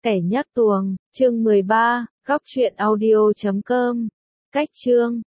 Kẻ nhắc tuồng, chương 13, góc truyện audio.com. Cách chương